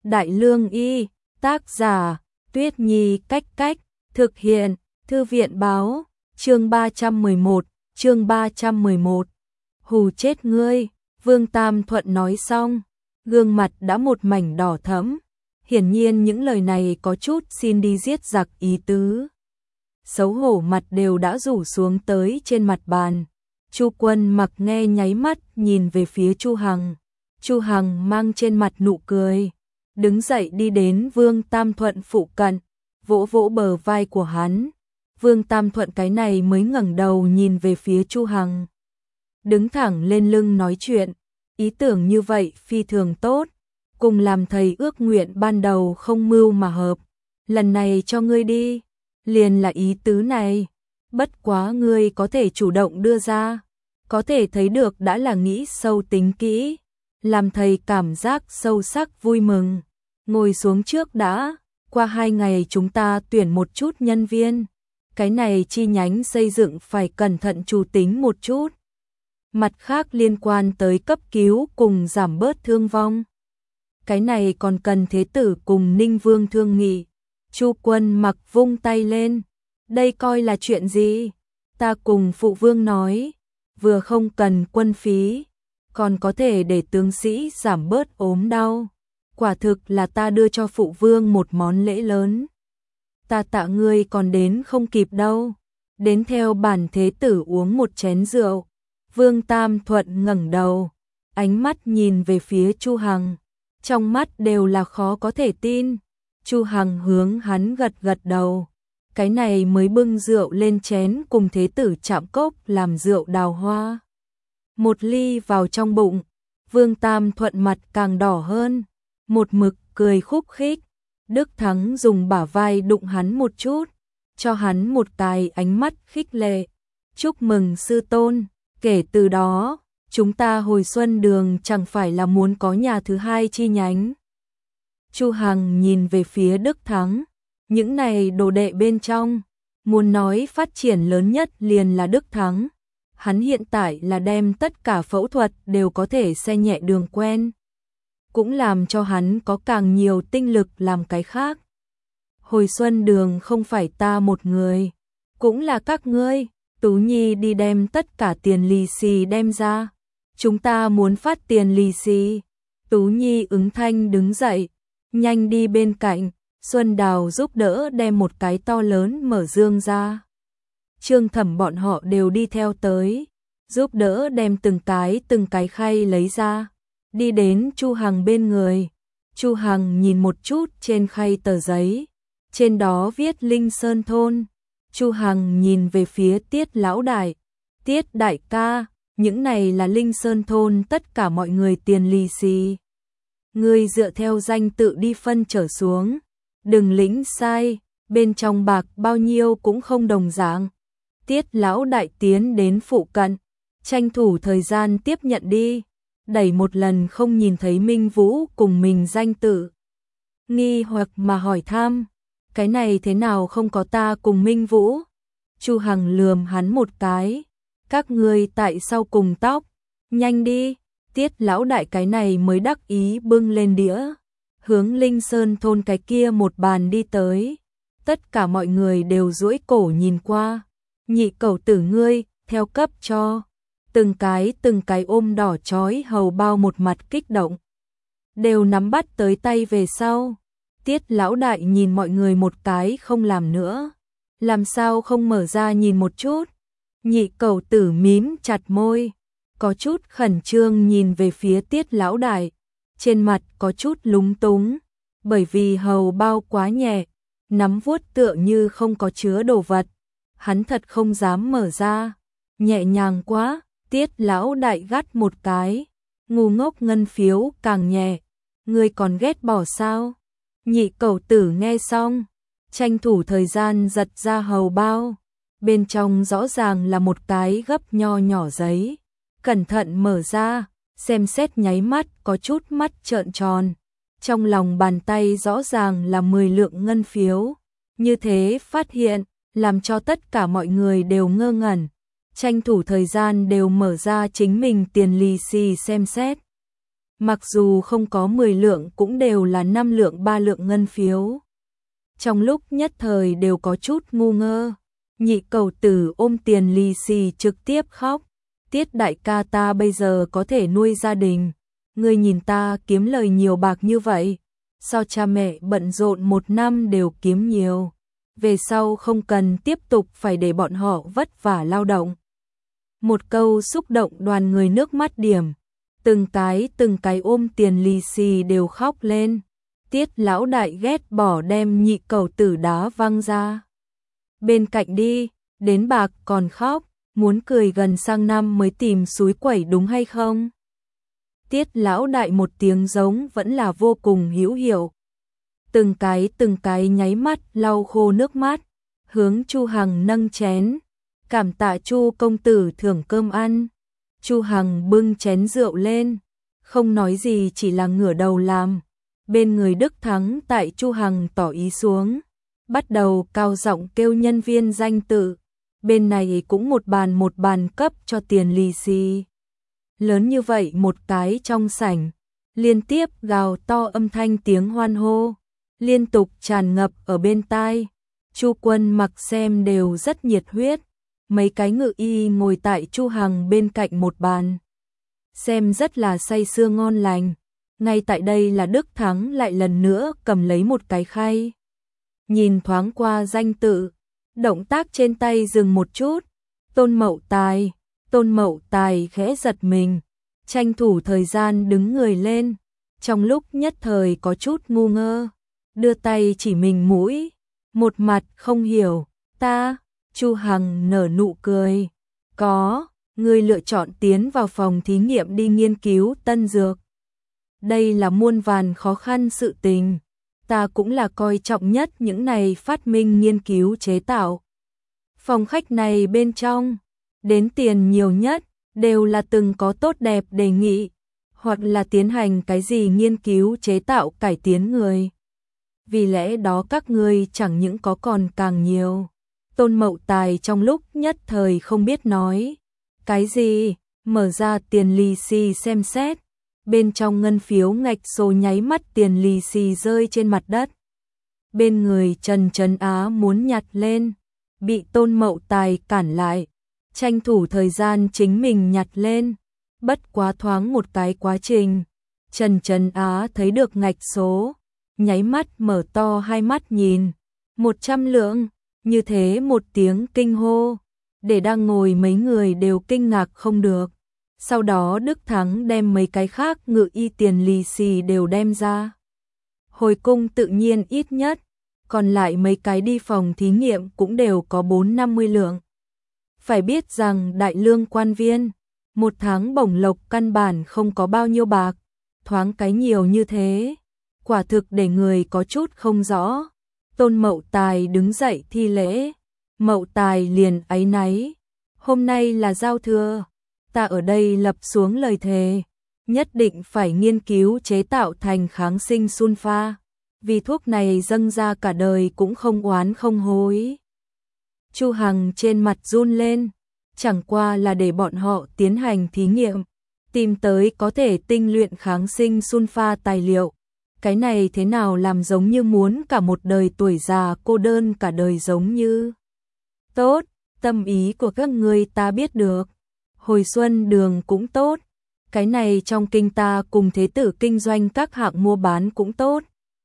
Đại Lương Y, tác giả, Tuyết Nhi Cách Cách, thực hiện, Thư viện báo, chương 311, hù chết ngươi, Vương Tam Thuận nói xong, gương mặt đã một mảnh đỏ thẫm, hiển nhiên những lời này có chút xin đi giết giặc ý tứ. Xấu hổ mặt đều đã rủ xuống tới trên mặt bàn. Chu Quân Mặc nghe nháy mắt nhìn về phía Chu Hằng. Chu Hằng mang trên mặt nụ cười, đứng dậy đi đến Vương Tam Thuận phụ cận, vỗ vỗ bờ vai của hắn. Vương Tam Thuận cái này mới ngẩng đầu nhìn về phía Chu Hằng. Đứng thẳng lên lưng nói chuyện, ý tưởng như vậy phi thường tốt, cùng làm thầy ước nguyện ban đầu không mưu mà hợp. Lần này cho ngươi đi, liền là ý tứ này, bất quá ngươi có thể chủ động đưa ra, có thể thấy được đã là nghĩ sâu tính kỹ, làm thầy cảm giác sâu sắc vui mừng. Ngồi xuống trước đã, qua 2 ngày chúng ta tuyển một chút nhân viên, cái này chi nhánh xây dựng phải cẩn thận chủ tính một chút. Mặt khác liên quan tới cấp cứu cùng giảm bớt thương vong, cái này còn cần Thế Tử cùng Ninh Vương thương nghị. Chu Quân Mặc vung tay lên, đây coi là chuyện gì? Ta cùng phụ vương nói, vừa không cần quân phí, còn có thể để tướng sĩ giảm bớt ốm đau. Quả thực là ta đưa cho phụ vương một món lễ lớn. Ta tạ ngươi còn đến không kịp đâu. Đến theo bản Thế Tử uống một chén rượu. Vương Tam Thuận ngẩng đầu, ánh mắt nhìn về phía Chu Hằng, trong mắt đều là khó có thể tin. Chu Hằng hướng hắn gật gật đầu, cái này mới bưng rượu lên chén cùng Thế Tử chạm cốc làm rượu đào hoa. Một ly vào trong bụng, Vương Tam Thuận mặt càng đỏ hơn, một mực cười khúc khích. Đức Thắng dùng bả vai đụng hắn một chút, cho hắn một cái ánh mắt khích lệ. Chúc mừng sư tôn, kể từ đó, chúng ta Hồi Xuân Đường chẳng phải là muốn có nhà thứ 2 chi nhánh. Chu Hằng nhìn về phía Đức Thắng, những này đồ đệ bên trong, muốn nói phát triển lớn nhất liền là Đức Thắng. Hắn hiện tại là đem tất cả phẫu thuật đều có thể xe nhẹ đường quen, cũng làm cho hắn có càng nhiều tinh lực làm cái khác. Hồi Xuân Đường không phải ta một người, cũng là các ngươi. Tú Nhi đi đem tất cả tiền lì xì đem ra, chúng ta muốn phát tiền lì xì. Tú Nhi ứng thanh đứng dậy, nhanh đi bên cạnh, Xuân Đào giúp đỡ đem một cái to lớn mở dương ra. Trương Thẩm bọn họ đều đi theo tới, giúp đỡ đem từng cái khay lấy ra, đi đến Chu Hằng bên người. Chu Hằng nhìn một chút trên khay tờ giấy, trên đó viết Linh Sơn thôn. Chu Hằng nhìn về phía Tiết lão đại, Tiết đại ca, những này là Linh Sơn thôn tất cả mọi người tiền lì xì. Ngươi dựa theo danh tự đi phân trở xuống, đừng lĩnh sai, bên trong bạc bao nhiêu cũng không đồng dạng. Tiết lão đại tiến đến phụ cận, tranh thủ thời gian tiếp nhận đi, đẩy một lần không nhìn thấy Minh Vũ cùng mình danh tự. Nghi hoặc mà hỏi thăm, cái này thế nào không có ta cùng Minh Vũ? Chu Hằng lườm hắn một cái, các ngươi tại sao cùng tóc, nhanh đi. Tiết lão đại cái này mới đắc ý bưng lên đĩa, hướng Linh Sơn thôn cái kia một bàn đi tới. Tất cả mọi người đều duỗi cổ nhìn qua. Nhị cẩu tử ngươi, theo cấp cho. Từng cái ôm đỏ chói hầu bao một mặt kích động, đều nắm bắt tới tay về sau. Tiết lão đại nhìn mọi người một cái không làm nữa, làm sao không mở ra nhìn một chút. Nhị cẩu tử mím chặt môi, có chút khẩn trương nhìn về phía Tiết lão đại, trên mặt có chút lúng túng, bởi vì hầu bao quá nhẹ, nắm vuốt tựa như không có chứa đồ vật, hắn thật không dám mở ra. Nhẹ nhàng quá. Tiết lão đại gắt một cái, ngu ngốc ngân phiếu càng nhẹ, ngươi còn ghét bỏ sao? Nhị cẩu tử nghe xong, tranh thủ thời gian giật ra hầu bao, bên trong rõ ràng là một cái gấp nho nhỏ giấy, cẩn thận mở ra, xem xét nháy mắt có chút mắt trợn tròn, trong lòng bàn tay rõ ràng là 10 lượng ngân phiếu, như thế phát hiện, làm cho tất cả mọi người đều ngơ ngẩn, tranh thủ thời gian đều mở ra chính mình tiền lì xì xem xét. Mặc dù không có 10 lượng cũng đều là 5 lượng 3 lượng ngân phiếu. Trong lúc nhất thời đều có chút ngu ngơ, Nhị cầu tử ôm tiền lì xì trực tiếp khóc. Tiết đại ca, ta bây giờ có thể nuôi gia đình, ngươi nhìn ta kiếm lời nhiều bạc như vậy, so cha mẹ bận rộn 1 năm đều kiếm nhiều, về sau không cần tiếp tục phải để bọn họ vất vả lao động. Một câu xúc động đoàn người nước mắt điểm, từng cái ôm tiền lì xì đều khóc lên. Tiết lão đại ghét bỏ đem nhị cầu tử đá văng ra bên cạnh đi, đến bạc còn khóc, muốn cười gần sang năm mới tìm súi quẩy đúng hay không? Tiết lão đại một tiếng giống vẫn là vô cùng hữu hiệu. Từng cái nháy mắt lau khô nước mắt, hướng Chu Hằng nâng chén, cảm tạ Chu công tử thưởng cơm ăn. Chu Hằng bưng chén rượu lên, không nói gì chỉ là ngửa đầu làm. Bên người Đức Thắng tại Chu Hằng tỏ ý xuống, bắt đầu cao giọng kêu nhân viên danh tự. Bên này cũng một bàn cấp cho tiền lì xì. Lớn như vậy một cái trong sảnh, liên tiếp gào to âm thanh tiếng hoan hô, liên tục tràn ngập ở bên tai. Chu Quân Mặc xem đều rất nhiệt huyết, mấy cái ngự y ngồi tại Chu Hằng bên cạnh một bàn, xem rất là say sưa ngon lành. Ngay tại đây là Đức Thắng lại lần nữa cầm lấy một cái khay, nhìn thoáng qua danh tự, động tác trên tay dừng một chút. Tôn Mậu Tài khẽ giật mình, tranh thủ thời gian đứng người lên, trong lúc nhất thời có chút ngu ngơ, đưa tay chỉ mình mũi, một mặt không hiểu. Ta, Chu Hằng nở nụ cười, có, ngươi lựa chọn tiến vào phòng thí nghiệm đi nghiên cứu tân dược. Đây là muôn vàn khó khăn sự tình, ta cũng là coi trọng nhất những này phát minh nghiên cứu chế tạo. Phòng khách này bên trong, đến tiền nhiều nhất, đều là từng có tốt đẹp đề nghị, hoặc là tiến hành cái gì nghiên cứu chế tạo cải tiến người. Vì lẽ đó các ngươi chẳng những có còn càng nhiều. Tôn Mậu Tài trong lúc nhất thời không biết nói cái gì, mở ra tiền lì xì xem xét. Bên trong ngân phiếu ngạch số nháy mắt tiền lì xì rơi trên mặt đất. Bên người Trần Á muốn nhặt lên, bị Tôn Mậu Tài cản lại, tranh thủ thời gian chính mình nhặt lên. Bất quá thoáng một cái quá trình, Trần Á thấy được ngạch số, nháy mắt mở to hai mắt nhìn, 100 lượng, như thế một tiếng kinh hô, để đang ngồi mấy người đều kinh ngạc không được. Sau đó Đức Thắng đem mấy cái khác ngự y tiền lì xì đều đem ra. Hồi cung tự nhiên ít nhất, còn lại mấy cái đi phòng thí nghiệm cũng đều có 4-50 lượng. Phải biết rằng đại lương quan viên, một tháng bổng lộc căn bản không có bao nhiêu bạc, thoáng cái nhiều như thế, quả thực để người có chút không rõ. Tôn Mậu Tài đứng dậy thi lễ, Mậu Tài liền áy náy, hôm nay là giao thừa, ta ở đây lập xuống lời thề, nhất định phải nghiên cứu chế tạo thành kháng sinh sunfa, vì thuốc này dâng ra cả đời cũng không oán không hối. Chu Hằng trên mặt run lên, chẳng qua là để bọn họ tiến hành thí nghiệm, tìm tới có thể tinh luyện kháng sinh sunfa tài liệu. Cái này thế nào làm giống như muốn cả một đời tuổi già cô đơn cả đời giống như. Tốt, tâm ý của các ngươi ta biết được. Hồi xuân đường cũng tốt. Cái này trong kinh ta cùng thế tử kinh doanh các hạng mua bán cũng tốt.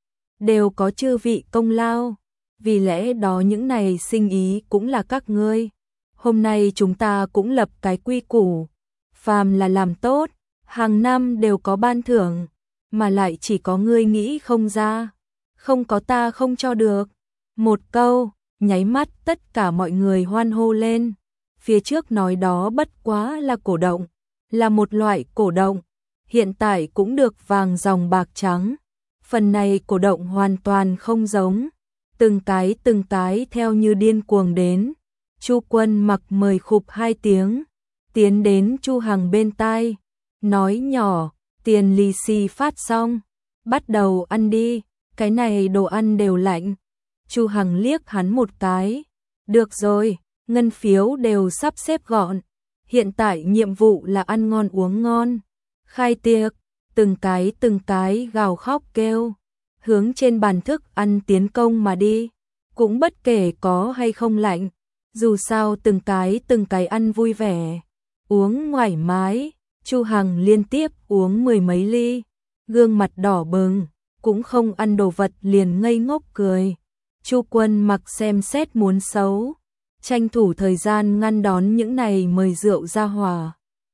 Đều có chư vị công lao. Vì lẽ đó những này sinh ý cũng là các ngươi. Hôm nay chúng ta cũng lập cái quy củ. Phàm là làm tốt, hàng năm đều có ban thưởng. Mà lại chỉ có ngươi nghĩ không ra, không có ta không cho được. Một câu, nháy mắt tất cả mọi người hoan hô lên. Phía trước nói đó bất quá là cổ động, là một loại cổ động, hiện tại cũng được vàng dòng bạc trắng. Phần này cổ động hoàn toàn không giống, từng cái theo như điên cuồng đến. Chu Quân Mặc mời khụp 2 tiếng, tiến đến Chu Hằng bên tai, nói nhỏ, tiền lì xì phát xong, bắt đầu ăn đi, cái này đồ ăn đều lạnh. Chu Hằng liếc hắn một cái, được rồi, ngân phiếu đều sắp xếp gọn, hiện tại nhiệm vụ là ăn ngon uống ngon, khai tiệc, từng cái gào khóc kêu, hướng trên bàn thức ăn tiến công mà đi, cũng bất kể có hay không lạnh, dù sao từng cái ăn vui vẻ, uống thoải mái. Chu Hằng liên tiếp uống mười mấy ly, gương mặt đỏ bừng, cũng không ăn đồ vật liền ngây ngốc cười. Chu Quân Mặc xem xét muốn xấu, tranh thủ thời gian ngăn đón những này mời rượu ra hòa.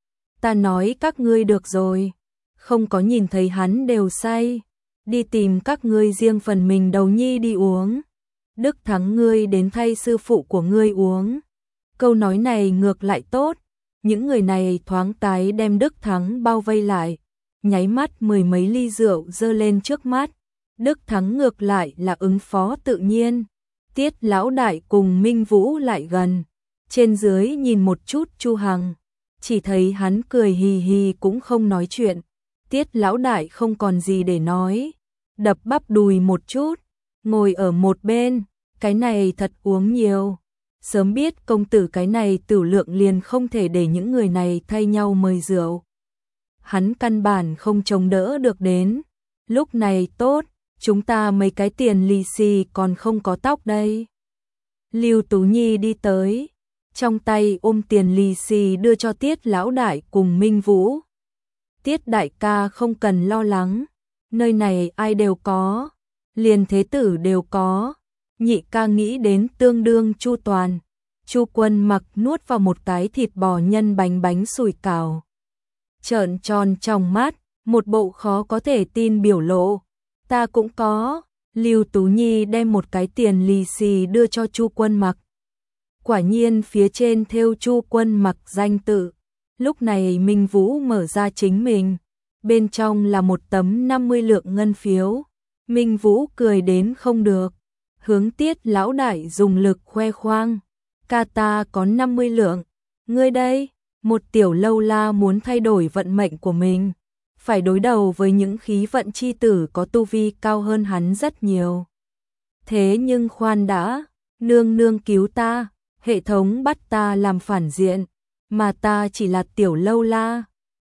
Ta nói các ngươi được rồi, không có nhìn thấy hắn đều say, đi tìm các ngươi riêng phần mình đầu nhi đi uống. Đức Thắng ngươi đến thay sư phụ của ngươi uống. Câu nói này ngược lại tốt, những người này thoáng cái đem Đức Thắng bao vây lại, nháy mắt mười mấy ly rượu dơ lên trước mắt. Đức Thắng ngược lại là ứng phó tự nhiên. Tiết lão đại cùng Minh Vũ lại gần, trên dưới nhìn một chút Chu Hằng, chỉ thấy hắn cười hì hì cũng không nói chuyện. Tiết lão đại không còn gì để nói, đập bắp đùi một chút, ngồi ở một bên, cái này thật uống nhiều. Sớm biết công tử cái này tửu lượng liền không thể để những người này thay nhau mời rượu. Hắn căn bản không chống đỡ được đến. Lúc này tốt, chúng ta mấy cái tiền lì xì còn không có tóc đây. Lưu Tú Nhi đi tới, trong tay ôm tiền lì xì đưa cho Tiết lão đại cùng Minh Vũ. Tiết đại ca không cần lo lắng, nơi này ai đều có, liền thế tử đều có. Nhị ca nghĩ đến tương đương chu toàn. Chu Quân Mặc nuốt vào một cái thịt bò nhân bánh sủi cảo, trợn tròn trong mắt, một bộ khó có thể tin biểu lộ. Ta cũng có. Lưu Tú Nhi đem một cái tiền lì xì đưa cho Chu Quân Mặc. Quả nhiên phía trên thêu Chu Quân Mặc danh tự. Lúc này Minh Vũ mở ra chính mình, bên trong là một tấm 50 lượng ngân phiếu. Minh Vũ cười đến không được, hướng Tiết lão đại dùng lực khoe khoang. Ca ta có 50 lượng, ngươi đây, một tiểu lâu la muốn thay đổi vận mệnh của mình, phải đối đầu với những khí vận chi tử có tu vi cao hơn hắn rất nhiều. Thế nhưng khoan đã, nương nương cứu ta, hệ thống bắt ta làm phản diện, mà ta chỉ là tiểu lâu la,